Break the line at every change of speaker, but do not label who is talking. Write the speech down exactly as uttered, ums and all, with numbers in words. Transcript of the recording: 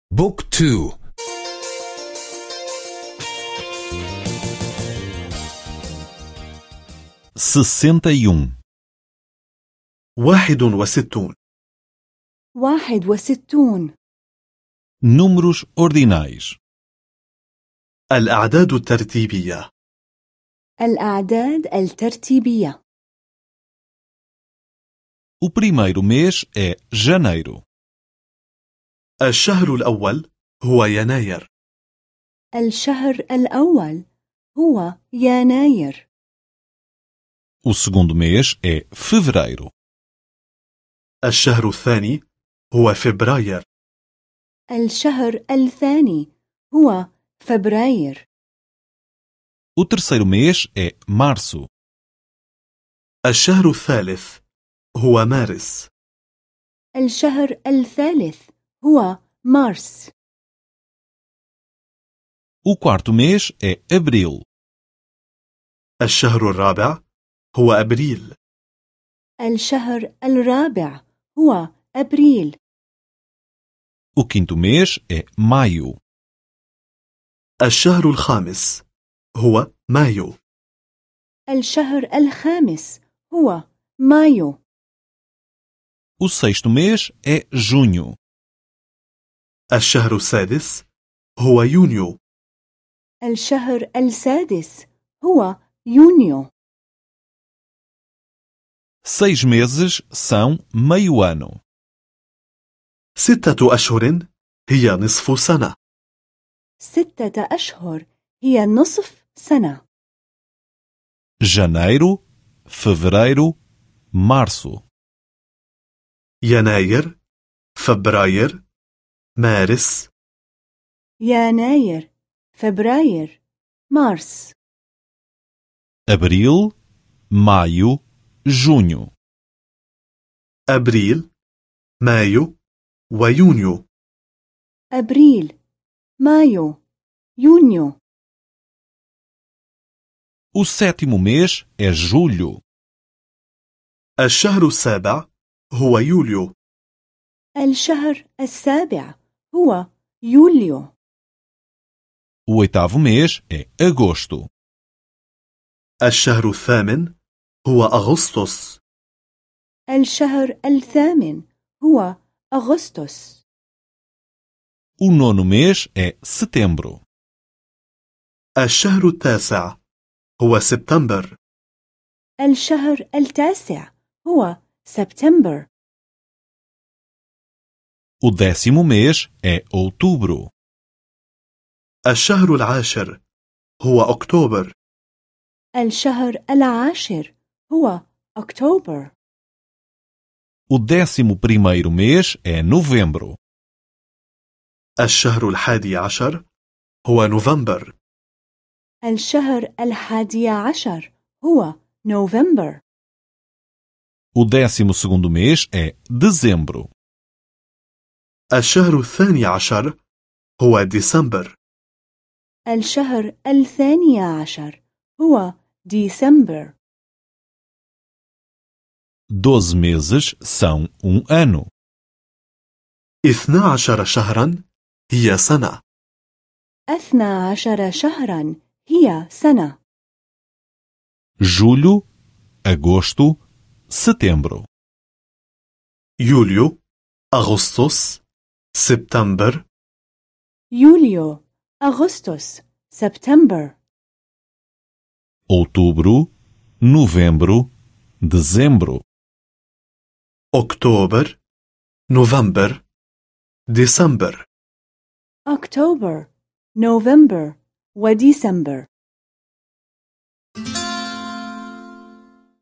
بوك تو.
sessenta e um.
واحد وستون.
واحد وستون.
Números ordinais.
الأعداد الترتيبية.
الأعداد الترتيبية.
O primeiro mês é janeiro.
الشهر الأول هو يناير.
الشهر الأول هو يناير.
O segundo mês é fevereiro.
الشهر الثاني هو فبراير.
الشهر الثاني هو فبراير.
O terceiro mês é março.
الشهر الثالث هو مارس.
الشهر الثالث هو مارس.
O quarto mês é abril.
الشهر الرابع هو أبريل.
الشهر الرابع هو أبريل.
O quinto mês é maio.
الشهر الخامس هو مايو.
الشهر الخامس هو مايو.
O sexto mês é junho.
الشهر السادس هو يونيو.
الشهر السادس هو يونيو.
Seis meses são meio ano.
ستة أشهر هي نصف سنة.
ستة أشهر هي نصف سنة.
Janeiro, fevereiro, março.
يناير، فبراير، مارس.
يناير، فبراير، مارس.
Abril, maio, junho.
أبريل، مايو، ويونيو.
أبريل، مايو، يونيو.
O sétimo mês é julho.
الشهر السابع هو يوليو.
الشهر السابع هو يوليو.
O oitavo mês é agosto.
الشهر الثامن هو أغسطس.
الشهر الثامن هو أغسطس.
O nono mês é setembro.
الشهر التاسع هو سبتمبر.
الشهر التاسع هو سبتمبر.
O décimo mês é outubro.
الشهر العاشر هو أكتوبر.
الشهر العاشر هو أكتوبر.
O décimo primeiro mês é novembro.
الشهر الحادي عشر هو نوفمبر.
الشهر الحادي عشر هو نوفمبر.
O décimo segundo mês é dezembro.
الشهر الثاني عشر هو ديسمبر.
الشهر الثاني عشر هو ديسمبر.
Doze meses são um ano.
اثنا عشر شهرا هي سنة.
اثنا عشر شهرا هي سنة.
Julho, agosto, setembro.
يوليو، أغسطس، سبتمبر.
يوليو، أغسطس، سبتمبر.
Outubro, novembro, dezembro.
أكتوبر، نوفمبر، ديسمبر.
أكتوبر، نوفمبر وديسمبر.